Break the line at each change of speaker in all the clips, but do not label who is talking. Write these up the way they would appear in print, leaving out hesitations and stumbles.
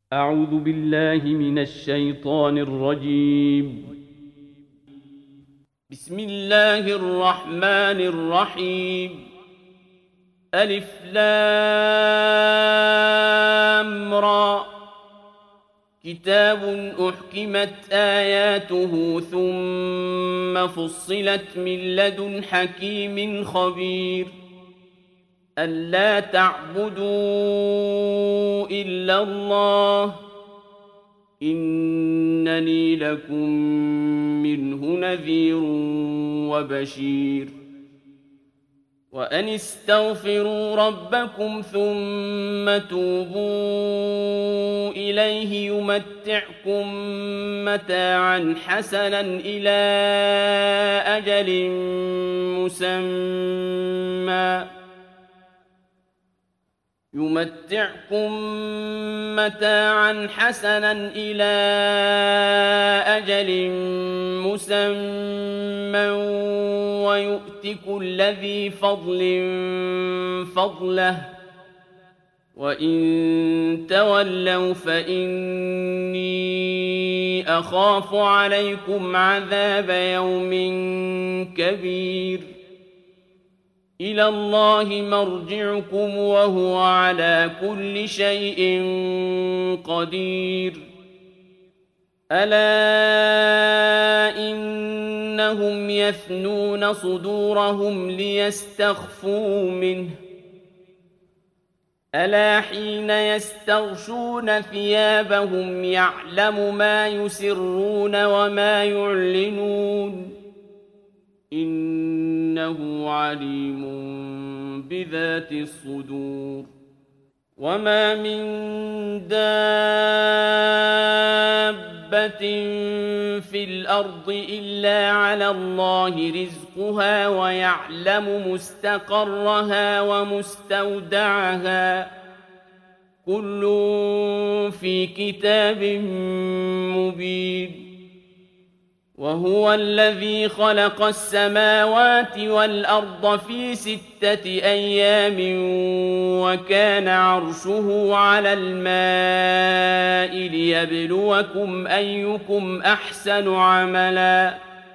أعوذ بالله من الشيطان الرجيم. بسم الله الرحمن الرحيم. ألف لام را. كتاب أحكمت آياته ثم فصلت من لدن حكيم خبير. ألا تعبدوا إلا الله إنني لكم منه نذير وبشير. وأن استغفروا ربكم ثم توبوا إليه يمتعكم متاعا حسنا إلى أجل مسمى ويؤت كل ذي فضل فضله وإن تولوا فإني أخاف عليكم عذاب يوم كبير. إلى الله مرجعكم وهو على كل شيء قدير. ألا إنهم يثنون صدورهم ليستخفوا منه ألا حين يستغشون ثيابهم يعلم ما يسرون وما يعلنون إنه عليم بذات الصدور. وما من دابة في الأرض إلا على الله رزقها ويعلم مستقرها ومستودعها كل في كتاب مبين. وهو الذي خلق السماوات والأرض في 6 أيام وكان عرشه على الماء ليبلوكم أيكم أحسن عملا.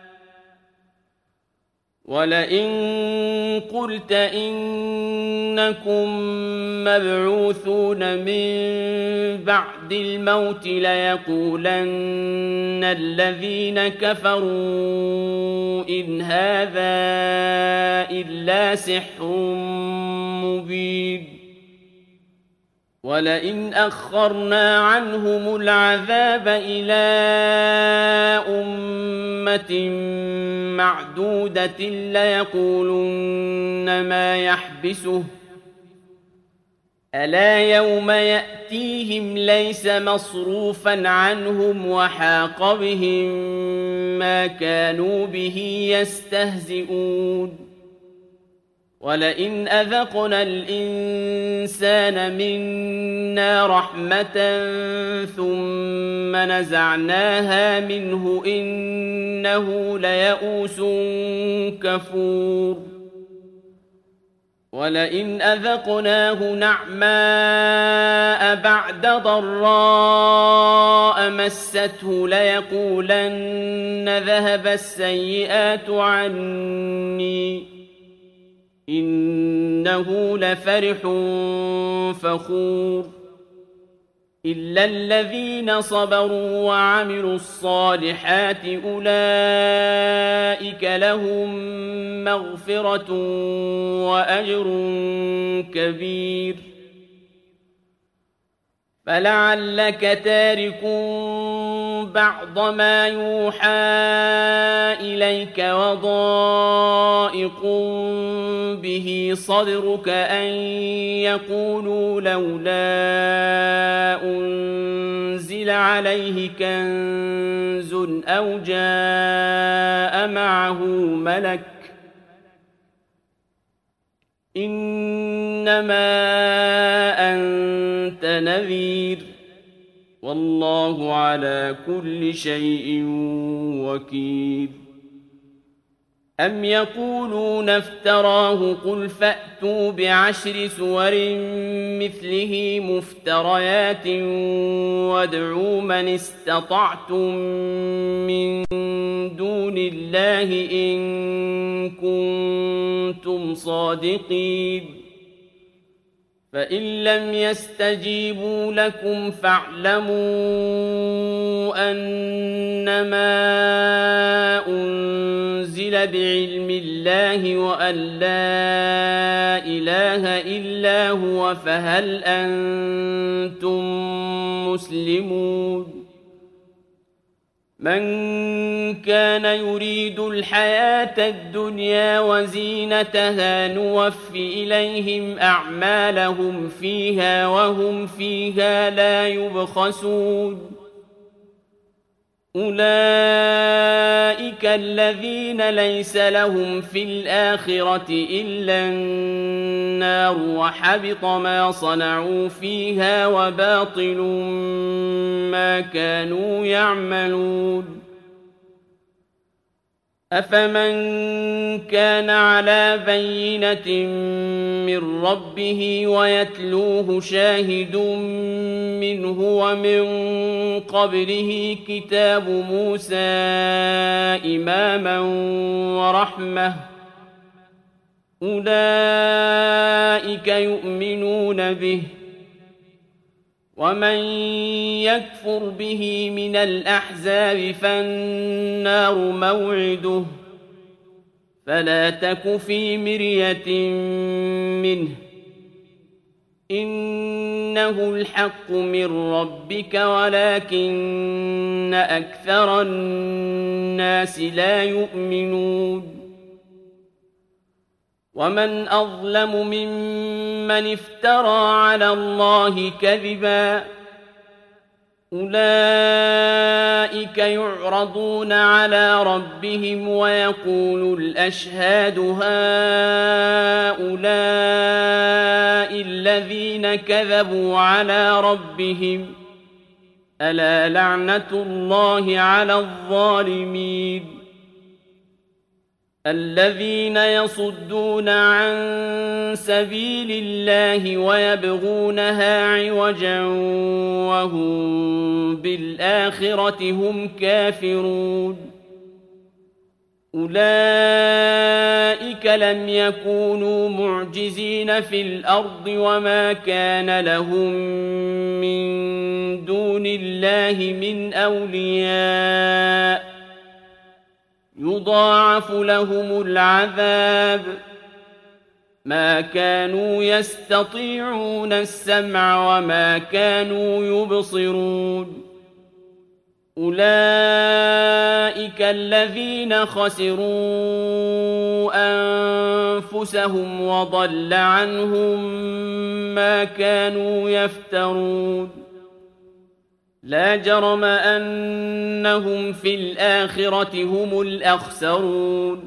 ولئن قلت إنكم مبعوثون من بعد الموت ليقولن الذين كفروا إن هذا إلا سحر مبين. ولئن أخرنا عنهم العذاب إلى أمة معدودة ليقولن ما يحبسه ألا يوم يأتيهم ليس مصروفا عنهم وحاق بهم ما كانوا به يستهزئون. ولئن أذقنا الإنسان منا رحمة ثم نزعناها منه إنه ليئوس كفور. ولئن أذقناه نعماء بعد ضراء مسته ليقولن ذهب السيئات عني إنه لفرح فخور. إلا الذين صبروا وعملوا الصالحات أولئك لهم مغفرة وأجر كبير. فلعلك تارك بعض ما يوحى إليك وضائق به صدرك أن يقولوا لولا أنزل عليه كنز أو جاء معه ملك إنما أنت نذير والله على كل شيء وكيل. أم يقولون افتراه قل فأتوا بعشر سور مثله مفتريات وادعوا من استطعتم من دون الله إن كنتم صادقين فإن لم يستجيبوا لكم فاعلموا أنما أنزل بعلم الله وأن لا إله إلا هو فهل أنتم مسلمون من كان يريد الحياة الدنيا وزينتها نوف إليهم أعمالهم فيها وهم فيها لا يبخسون أولئك الذين ليس لهم في الآخرة إلا النار وحبط ما صنعوا فيها وباطل ما كانوا يعملون أفمن كان على بينة من ربه ويتلوه شاهد منه ومن قبله كتاب موسى إماما ورحمة أولئك يؤمنون به ومن يكفر به من الأحزاب فالنار موعده فلا تك في مرية منه إنه الحق من ربك ولكن أكثر الناس لا يؤمنون ومن أظلم ممن افترى على الله كذبا أولئك يعرضون على ربهم ويقول الأشهاد هؤلاء الذين كذبوا على ربهم ألا لعنة الله على الظالمين الذين يصدون عن سبيل الله ويبغونها عوجا وهم بالآخرة هم كافرون أولئك لم يكونوا معجزين في الأرض وما كان لهم من دون الله من أولياء يضاعف لهم العذاب ما كانوا يستطيعون السمع وما كانوا يبصرون أولئك الذين خسروا أنفسهم وضل عنهم ما كانوا يفترون لا جرم أنهم في الآخرة هم الأخسرون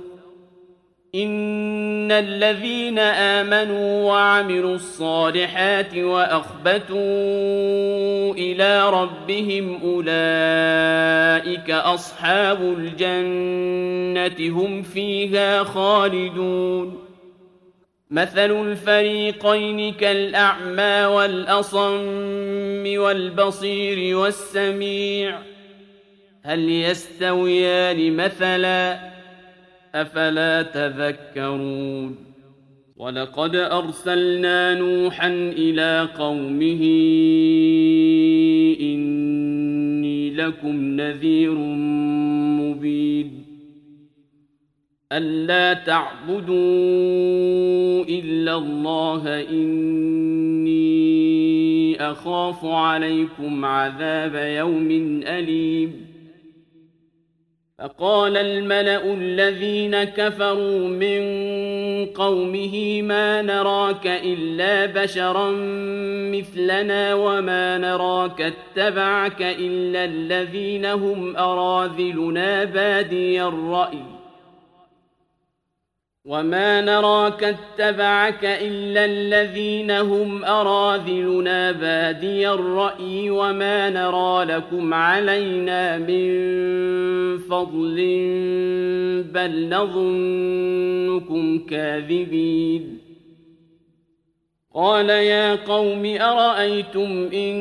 إن الذين آمنوا وعملوا الصالحات وأخبتوا إلى ربهم أولئك أصحاب الجنة هم فيها خالدون مثل الفريقين كالأعمى والأصم والبصير والسميع هل يستويان مثلا أفلا تذكرون ولقد أرسلنا نوحا إلى قومه إني لكم نذير مبين ألا تعبدوا إلا الله إني أخاف عليكم عذاب يوم أليم فقال الملأ الذين كفروا من قومه ما نراك إلا بشرا مثلنا وما نراك اتبعك إلا الذين هم أراذلنا بادي الرأي وما نراك اتبعك إلا الذين هم أراذلنا بادي الرأي وما نرى لكم علينا من فضل بل نظنكم كاذبين قال يا قوم أرأيتم إن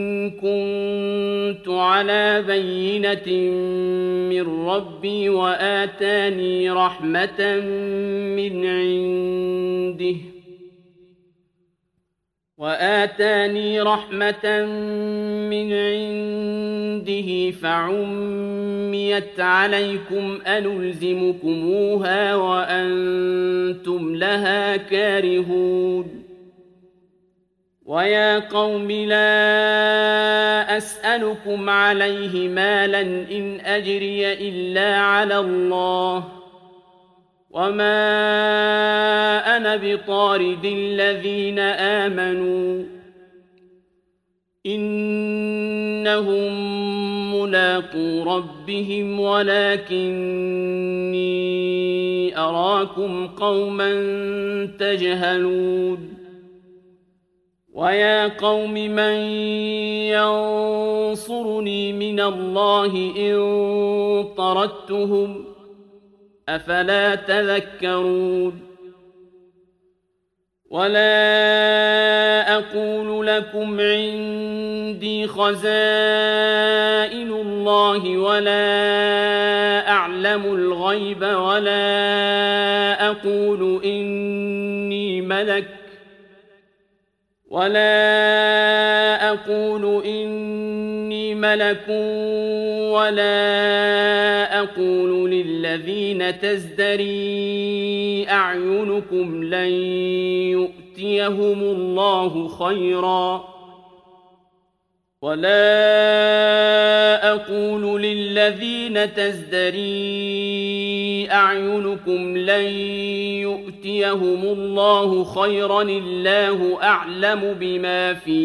كنت على بينة من ربي وآتاني رحمة من عنده فعميت عليكم أنلزمكموها وأنتم لها كارهون ويا قوم لا أسألكم عليه مالا إن أجري إلا على الله وما أنا بطارد الذين آمنوا إنهم ملاقو ربهم ولكني أراكم قوما تجهلون ويا قوم من ينصرني من الله إن طردتهم أفلا تذكرون ولا أقول لكم عندي خزائن الله ولا أعلم الغيب ولا أقول إني ملك ولا أقول للذين تزدري أعينكم لن يؤتيهم الله خيرا الله أعلم بما في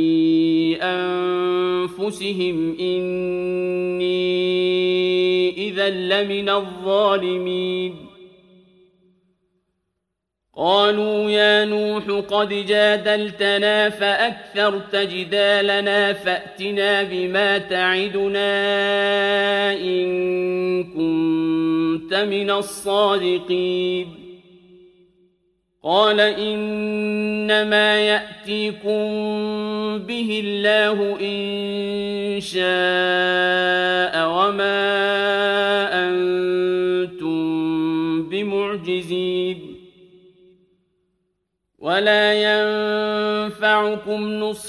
أنفسهم إني إذا لمن الظالمين قالوا يا نوح قد جادلتنا فأكثرت جدالنا فأتنا بما تعدنا إن كنت من الصادقين قال إنما يأتيكم به الله إن شاء وما أنتم بمعجزين ولا ينفعكم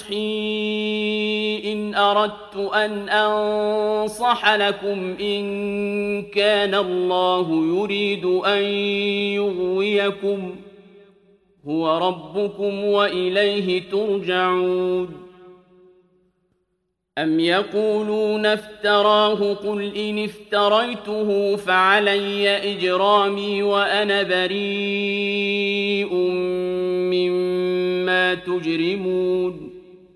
نصحي إن أردت أن أنصح لكم إن كان الله يريد أن يغويكم هو ربكم وإليه ترجعون أم يقولون افتراه قل إن افتريته فعلي إجرامي وأنا بريء مما تجرمون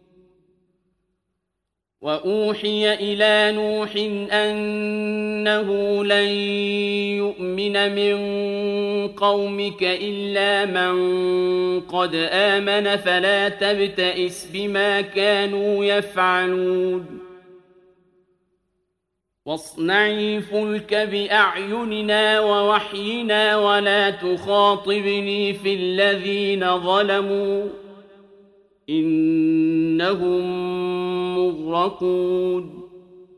وأوحي إلى نوح أنه لن يؤمن من قومك إلا من قد آمن فلا تبتئس بما كانوا يفعلون واصنعي الفلك بأعيننا ووحينا ولا تخاطبني في الذين ظلموا إنهم مغرقون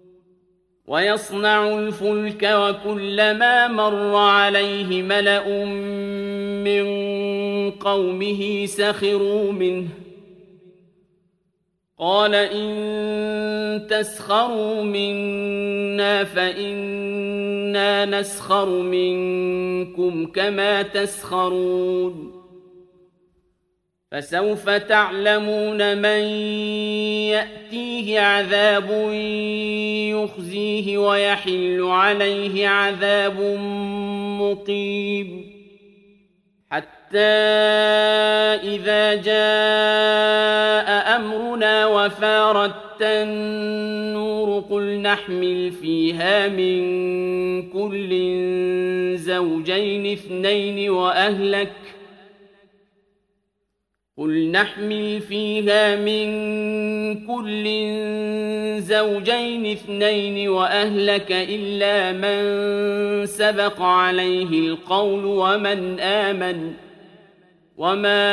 ويصنع الفلك وكلما مر عليه ملأ من قومه سخروا منه قال إن تسخروا منا فإنا نسخر منكم كما تسخرون فسوف تعلمون من يأتيه عذاب يخزيه ويحل عليه عذاب مقيم حتى إذا جاء أمرنا وفارت النور قل نحمل فيها من كل زوجين اثنين وأهلك إلا من سبق عليه القول وما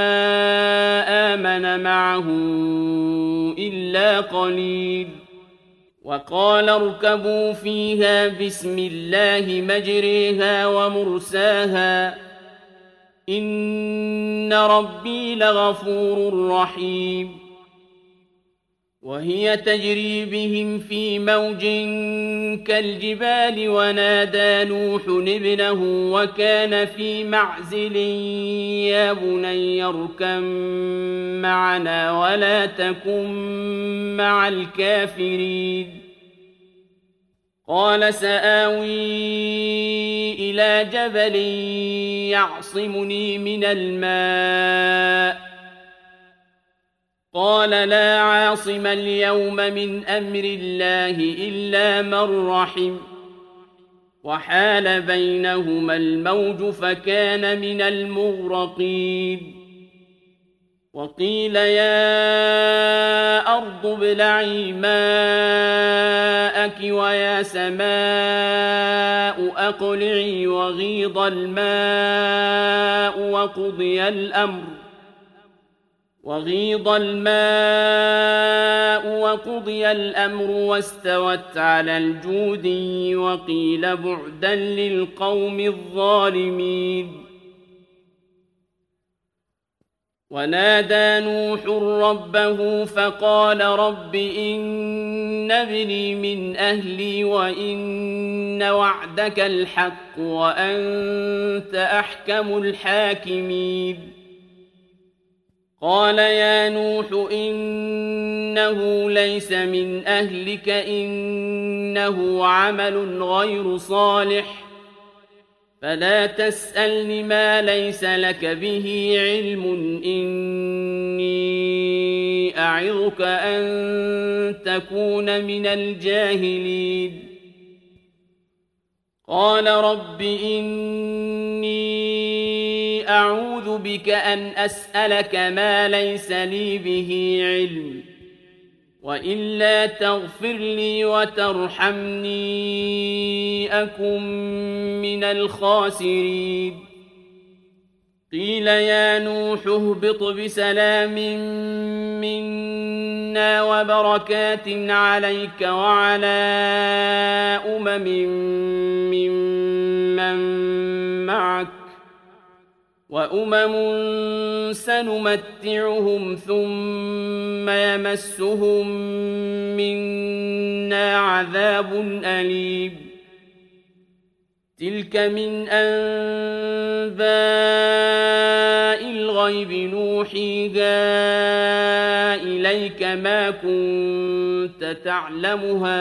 آمن معه إلا قليل وقال اركبوا فيها بسم الله مجريها ومرساها إن ربي لغفور رحيم وهي تجري بهم في موج كالجبال ونادى نوح ابنه وكان في معزل يا بني اركب معنا ولا تكن مع الكافرين قال سآوي إلى جبل يعصمني من الماء قال لا عاصم اليوم من أمر الله إلا من رحم وحال بينهما الموج فكان من المغرقين وقيل يا أرض ابلعي ماءك ويا سماء أقلعي وغيض الماء وقضي الأمر واستوت على الجودي وقيل بعدا للقوم الظالمين ونادى نوح ربه فقال رب إن ابني من أهلي وإن وعدك الحق وأنت أحكم الحاكمين قال يا نوح إنه ليس من أهلك إنه عمل غير صالح فلا تسألني ما ليس لك به علم إني أعظك أن تكون من الجاهلين قال رب إني أعوذ بك أن أسألك ما ليس لي به علم وإلا تغفر لي وترحمني أكن من الخاسرين قيل يا نوح اهبط بسلام منا وبركات عليك وعلى ممن معك وأمم سنمتعهم ثم يمسهم منا عذاب أليم تلك من أنباء الغيب نوحيها إليك ما كنت تعلمها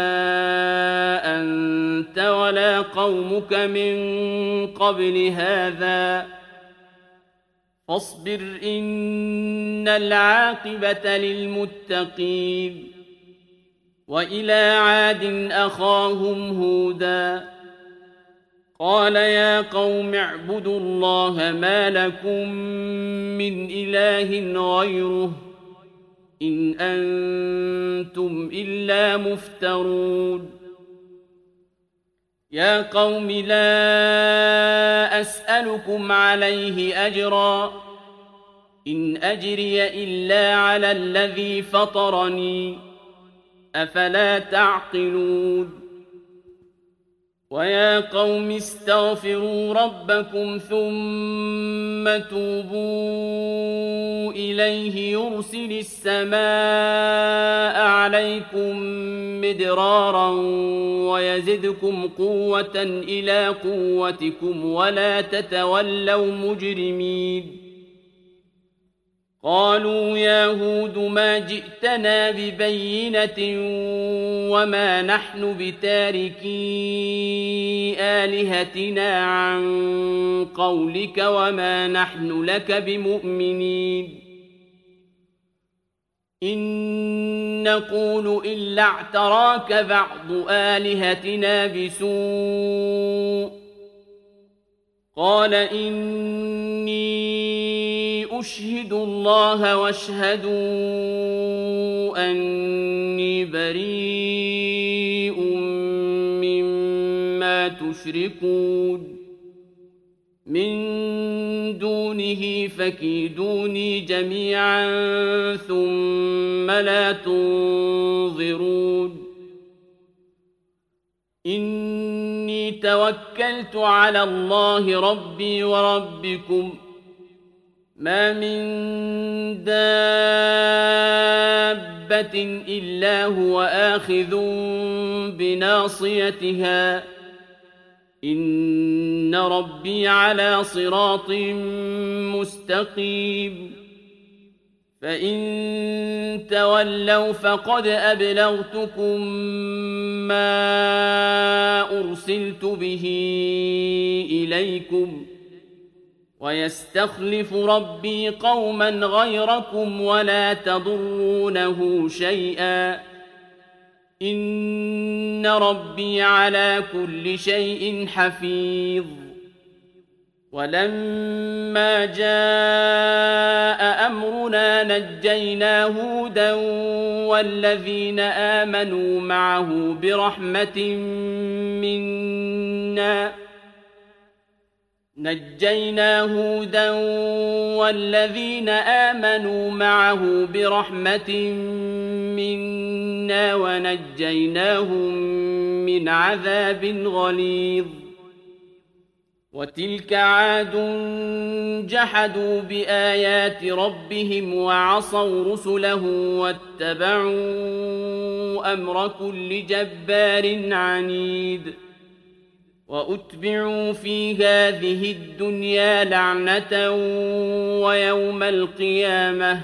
أنت ولا قومك من قبل هذا فاصبر إن العاقبة للمتقين وإلى عاد أخاهم هودا قال يا قوم اعبدوا الله ما لكم من إله غيره إن أنتم إلا مفترون يا قوم لا أسألكم عليه أجرا إن أجري إلا على الذي فطرني أفلا تعقلون ويا قوم استغفروا ربكم ثم توبوا إليه يرسل السماء عليكم مدرارا ويزدكم قوة إلى قوتكم ولا تتولوا مجرمين قالوا يا هود ما جئتنا ببينة وما نحن بتاركي آلهتنا عن قولك وما نحن لك بمؤمنين إن نقول إلا اعتراك بعض آلهتنا بسوء قال إني أشهد الله واشهدوا أني بريء مما تشركون من دونه فكيدوني جميعا ثم لا تنظرون إني توكلت على الله ربي وربكم ما من دابة إلا هو آخذ بناصيتها إن ربي على صراط مستقيم فإن تولوا فقد أبلغتكم ما أرسلت به إليكم ويستخلف ربي قوما غيركم ولا تضرونه شيئا إن ربي على كل شيء حفيظ ولما جاء أمرنا نجينا هودا والذين آمنوا معه برحمة منا ونجيناهم من عذاب غليظ وتلك عاد جحدوا بآيات ربهم وعصوا رسله واتبعوا أمر كل جبار عنيد وأتبعوا في هذه الدنيا لعنة ويوم القيامة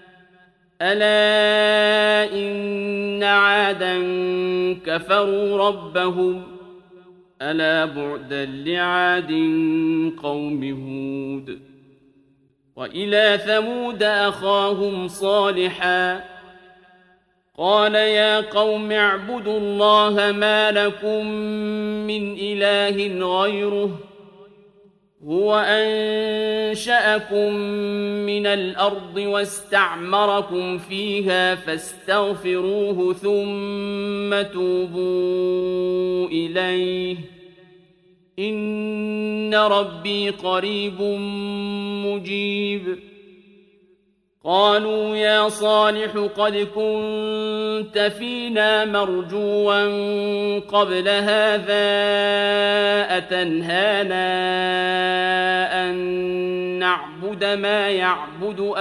ألا إن عادا كفروا ربهم ألا بعدا لعاد قوم هود وإلى ثمود أخاهم صالحا قال يا قوم اعبدوا الله ما لكم من إله غيره هو أنشأكم من الأرض واستعمركم فيها فاستغفروه ثم توبوا إليه إن ربي قريب مجيب قالوا يا صالح قد كنت فينا مرجوا قبل هذا أتنهانا أن نعبد ما يعبد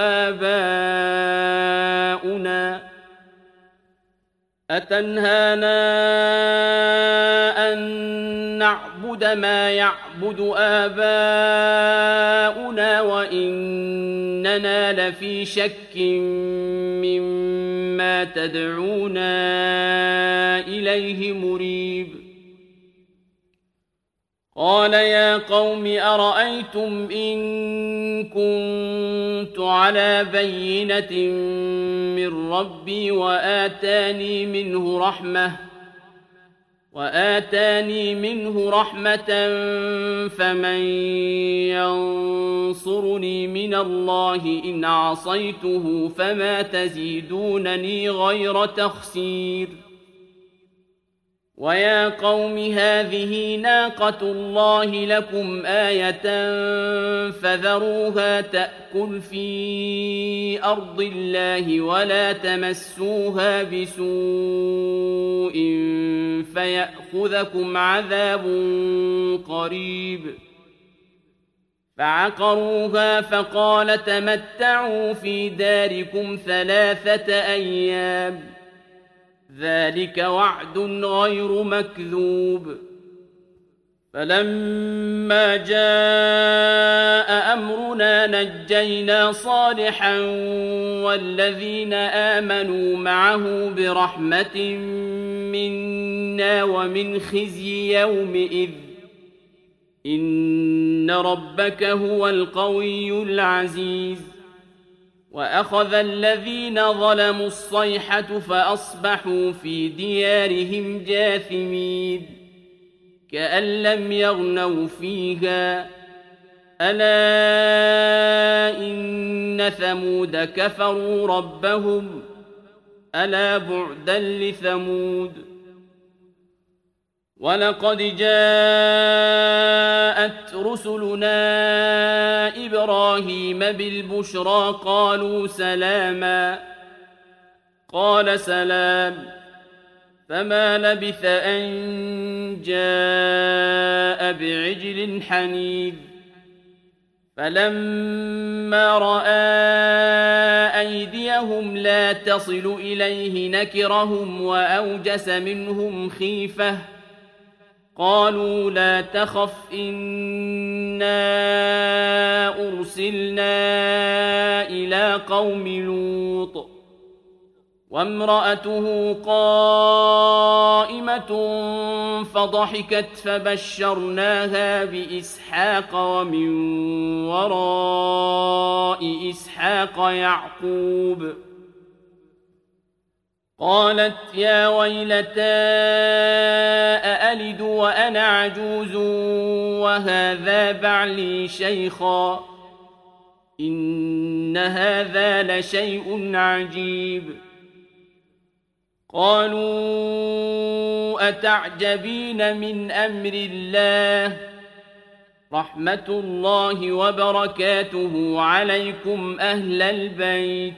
آباؤنا وإننا لفي شك مما تدعونا إليه مريب قال يا قوم أرأيتم إن كنت على بينة من ربي وآتاني منه رحمة فمن ينصرني من الله إن عصيته فما تزيدونني غير تخسير ويا قوم هذه ناقة الله لكم آية فذروها تأكل في أرض الله ولا تمسوها بسوء فيأخذكم عذاب قريب فعقروها فقال تمتعوا في داركم 3 أيام ذلك وعد غير مكذوب فلما جاء أمرنا نجينا صالحا والذين آمنوا معه برحمة منا ومن خزي يومئذ إن ربك هو القوي العزيز وأخذ الذين ظلموا الصيحة فأصبحوا في ديارهم جاثمين كأن لم يغنوا فيها ألا إن ثمود كفروا ربهم ألا بعدا لثمود ولقد جاءت رسلنا إبراهيم بالبشرى قالوا سلاما قال سلام فما لبث أن جاء بعجل حنيذ فلما رأى أيديهم لا تصل إليه نكرهم وأوجس منهم خيفة قالوا لا تخف إنا أرسلنا إلى قوم لوط وامرأته قائمة فضحكت فبشرناها بإسحاق ومن وراء إسحاق يعقوب قالت يا ويلتى أألد وأنا عجوز وهذا بعلي شيخا إن هذا لشيء عجيب قالوا أتعجبين من أمر الله رحمة الله وبركاته عليكم أهل البيت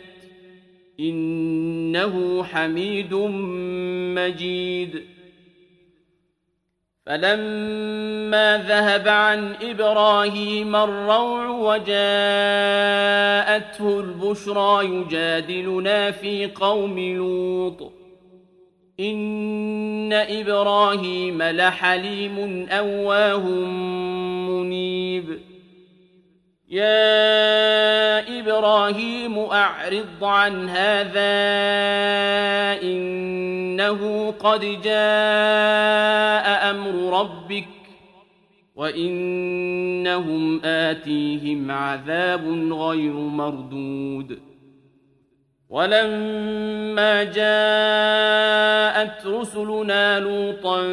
إنه حميد مجيد فلما ذهب عن إبراهيم الروع وجاءته البشرى يجادلنا في قوم لوط إن إبراهيم لحليم أواه منيب يا إبراهيم أعرض عن هذا إنه قد جاء أمر ربك وإنهم آتيهم عذاب غير مردود ولما جاءت رسلنا لوطا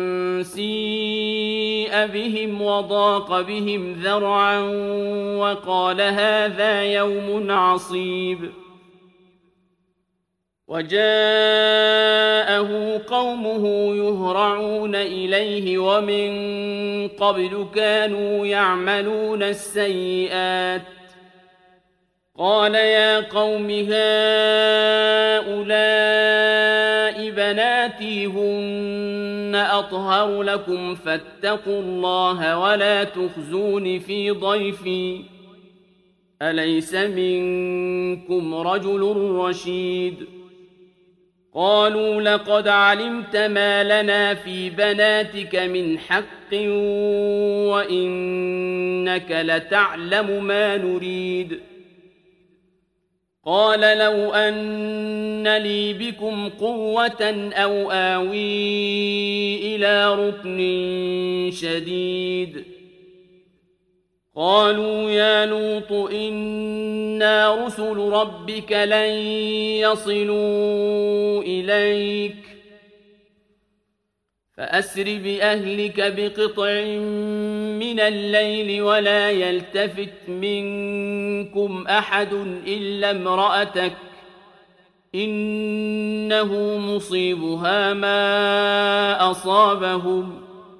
سيء بهم وضاق بهم ذرعا وقال هذا يوم عصيب وجاءه قومه يهرعون إليه ومن قبل كانوا يعملون السيئات قال يا قوم هؤلاء بناتي هن أطهر لكم فاتقوا الله ولا تخزون في ضيفي أليس منكم رجل رشيد قالوا لقد علمت ما لنا في بناتك من حق وإنك لتعلم ما نريد قال لو أن لي بكم قوة أو آوي إلى ركن شديد قالوا يا لوط إنا رسل ربك لن يصلوا إليك فأسر بأهلك بقطع من الليل ولا يلتفت منكم أحد إلا امرأتك إنه مصيبها ما أصابهم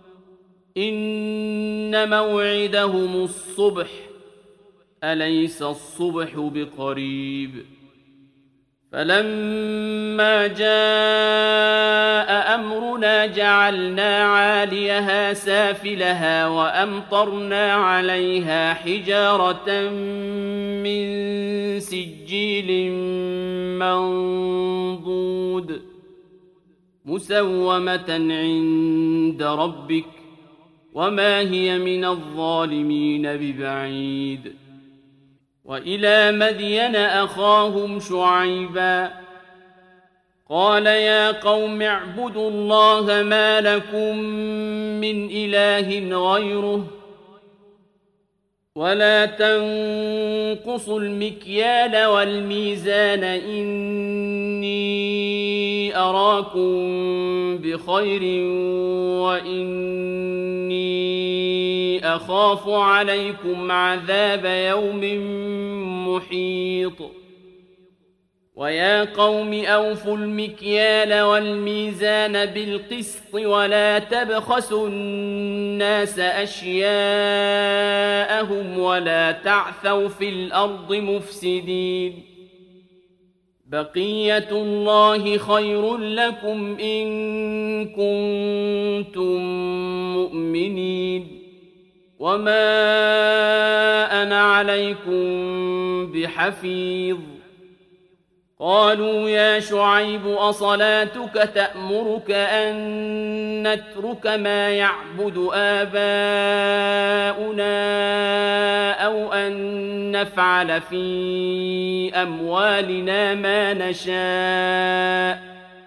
إن موعدهم الصبح أليس الصبح بقريب فلما جاء أمرنا جعلنا عاليها سافلها وأمطرنا عليها حجارة من سجيل منضود مسومة عند ربك وما هي من الظالمين ببعيد. وإلى مدين أخاهم شعيبا قال يا قوم اعبدوا الله ما لكم من إله غيره ولا تنقصوا المكيال والميزان إني أراكم بخير وإني أخاف عليكم عذاب يوم محيط. ويا قوم أوفوا المكيال والميزان بالقسط ولا تبخسوا الناس أشياءهم ولا تعثوا في الأرض مفسدين. بقية الله خير لكم إن كنتم مؤمنين وما أنا عليكم بحفيظ. قالوا يا شعيب أصلاتك تأمرك أن نترك ما يعبد آباؤنا أو أن نفعل في أموالنا ما نشاء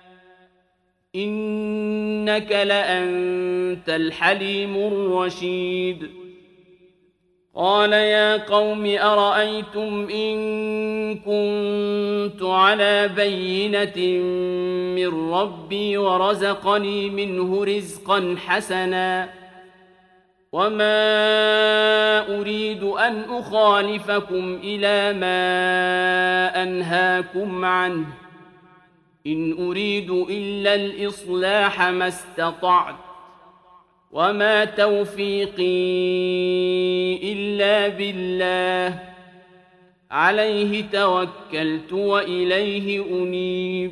إنك لأنت الحليم الرشيد. قال يا قوم أرأيتم إن كنت على بينة من ربي ورزقني منه رزقا حسنا وما أريد أن أخالفكم إلى ما أنهاكم عنه إن أريد إلا الإصلاح ما استطعت وما توفيقي إلا بالله عليه توكلت وإليه أنيب.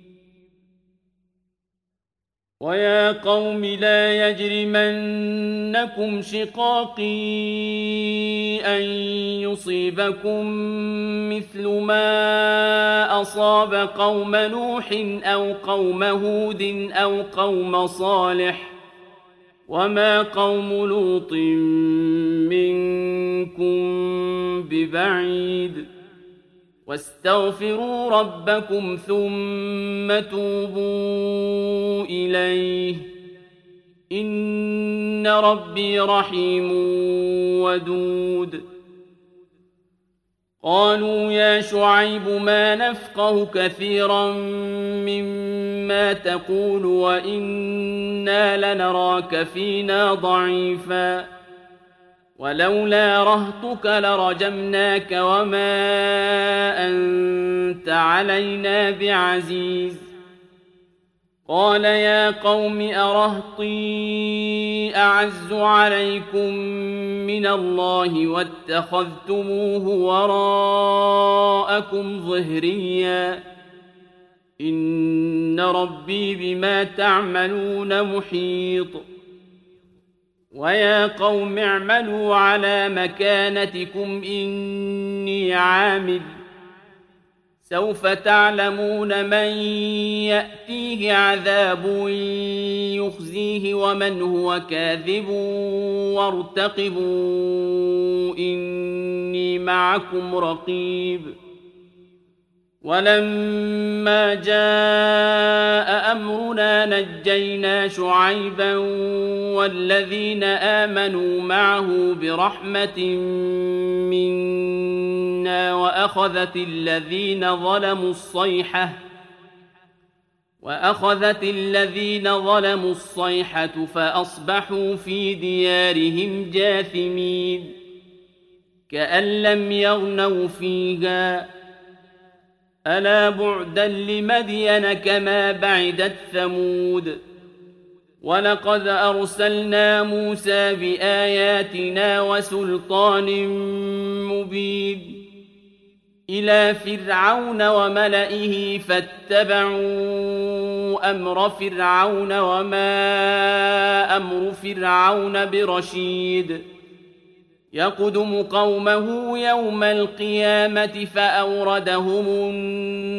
ويا قوم لا يجرمنكم شقاقي أن يصيبكم مثل ما أصاب قوم نوح أو قوم هود أو قوم صالح وما قوم لوط منكم ببعيد. واستغفروا ربكم ثم توبوا إليه إن ربي رحيم ودود. قالوا يا شعيب ما نفقه كثيرا مما تقول وإنا لنراك فينا ضعيفا ولولا رهطك لرجمناك وما أنت علينا بعزيز. قال يا قوم أرهطي أعز عليكم من الله واتخذتموه وراءكم ظهريا إن ربي بما تعملون محيط. ويا قوم اعملوا على مكانتكم إني عامل سوف تعلمون من يأتيه عذاب يخزيه ومن هو كاذب وارتقبوا إني معكم رقيب. ولما جاء أمرنا نجينا شعيبا والذين آمنوا معه برحمة منا وأخذت الذين ظلموا الصيحة فأصبحوا في ديارهم جاثمين كأن لم يغنوا فيها ألا بعدا لمدين كما بعدت ثمود. ولقد أرسلنا موسى بآياتنا وسلطان مبين إلى فرعون وملئه فاتبعوا أمر فرعون وما أمر فرعون برشيد. يقدم قومه يوم القيامة فأوردهم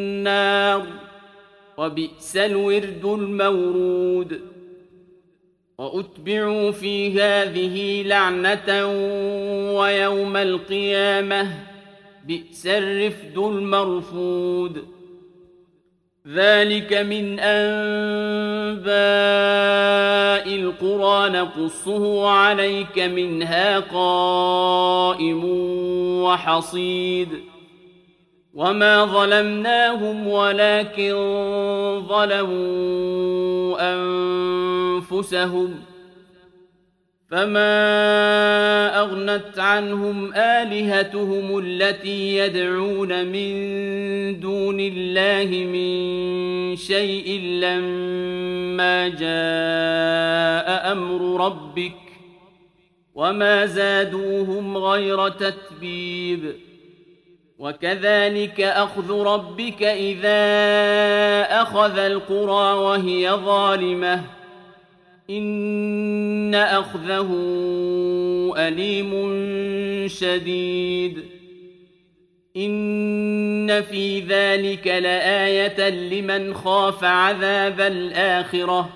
النار وبئس الورد المورود. وأتبعوا في هذه لعنة ويوم القيامة بئس الرفد المرفود ذلك من أنباء القرى نقصه عليك منها قائم وحصيد وما ظلمناهم ولكن ظلموا أنفسهم فما أغنت عنهم آلهتهم التي يدعون من دون الله من شيء لما جاء أمر ربك وما زادوهم غير تتبيب وكذلك أخذ ربك إذا أخذ القرى وهي ظالمة إن أخذه أليم شديد إن في ذلك لآية لمن خاف عذاب الآخرة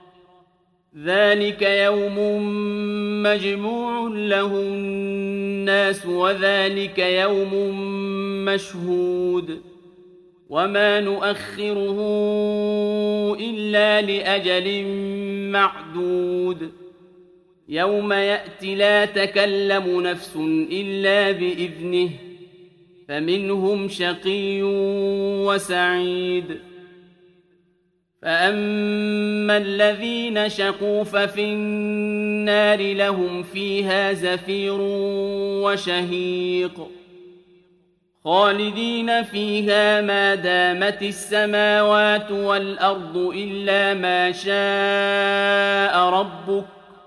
ذلك يوم مجموع له الناس وذلك يوم مشهود وما نؤخره إلا لأجل معدود يوم يأتي لا تكلم نفس إلا بإذنه فمنهم شقي وسعيد فأما الذين شقوا ففي النار لهم فيها زفير وشهيق خالدين فيها ما دامت السماوات والأرض إلا ما شاء ربك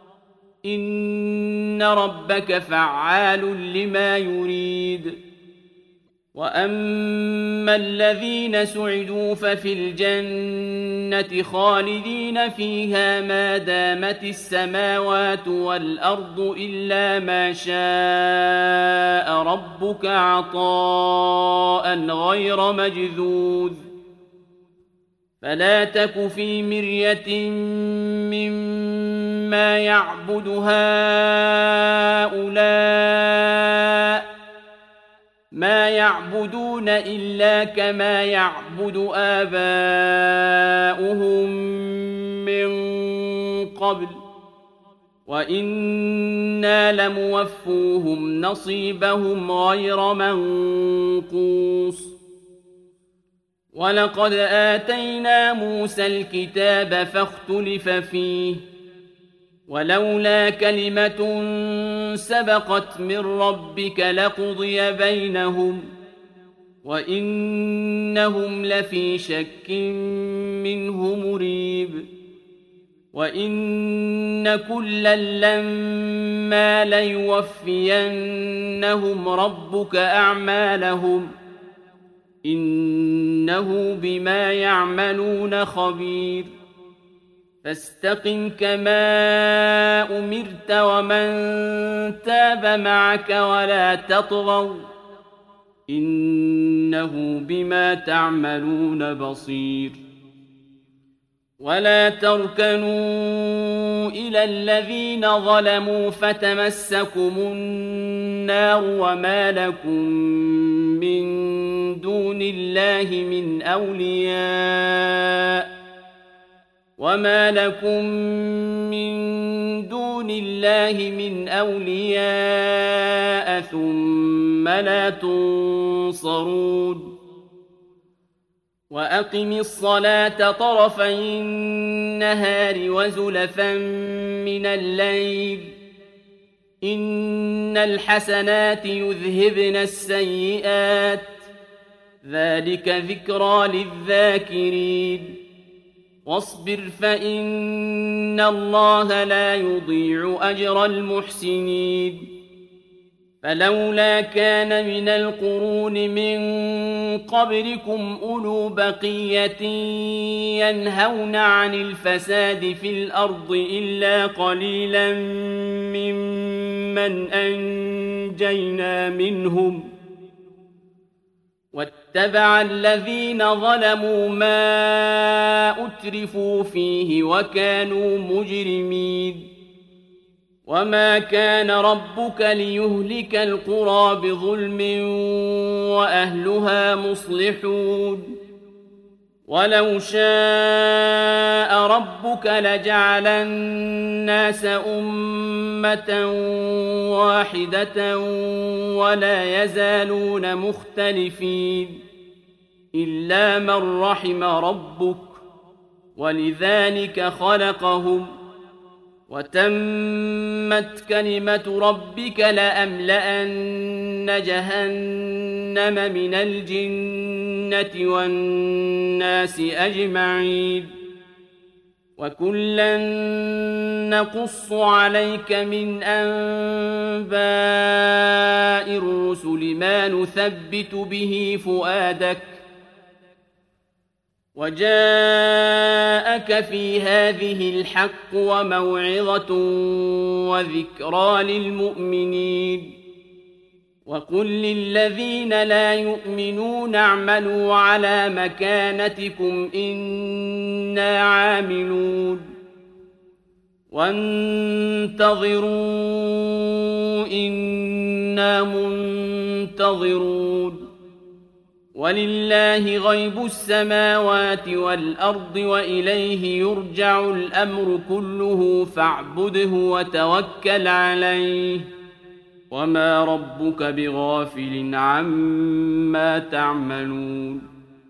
إن ربك فعال لما يريد وأما الذين سعدوا ففي الجنة خالدين فيها ما دامت السماوات والأرض إلا ما شاء ربك عطاء غير مجذوذ فلا تك في مرية مما يعبد هؤلاء ما يعبدون إلا كما يعبد آباؤهم من قبل وإنا لموفوهم نصيبهم غير منقوص ولقد آتينا موسى الكتاب فاختلف فيه ولولا كلمة سبقت من ربك لقضي بينهم وإنهم لفي شك منه مريب وإن كلا لما ليوفينهم ربك أعمالهم إنه بما يعملون خبير فاستقم كما أمرت ومن تاب معك ولا تطغوا إنه بما تعملون بصير ولا تركنوا إلى الذين ظلموا فتمسكم النار وما لكم من دون الله من أولياء ثم لا تنصرون وأقم الصلاة طرفي النهار وزلفا من الليل إن الحسنات يذهبن السيئات ذلك ذكرى للذاكرين واصبر فإن الله لا يضيع أجر المحسنين فلولا كان من القرون من قبلكم أولو بقية ينهون عن الفساد في الأرض إلا قليلا ممن أنجينا منهم واتبع الذين ظلموا ما أترفوا فيه وكانوا مجرمين وما كان ربك ليهلك القرى بظلم وأهلها مصلحون ولو شاء ربك لجعل الناس أمة واحدة ولا يزالون مختلفين إلا من رحم ربك ولذلك خلقهم وتمت كلمة ربك لأملأن جهنم من الجنة والناس أجمعين وكلا نقص عليك من أنباء الرسل ما نثبت به فؤادك وجاءك في هذه الحق وموعظة وذكرى للمؤمنين وقل للذين لا يؤمنون اعملوا على مكانتكم إنا عاملون وانتظروا إنا منتظرون ولله غيب السماوات والأرض وإليه يرجع الأمر كله فاعبده وتوكل عليه وما ربك بغافل عما تعملون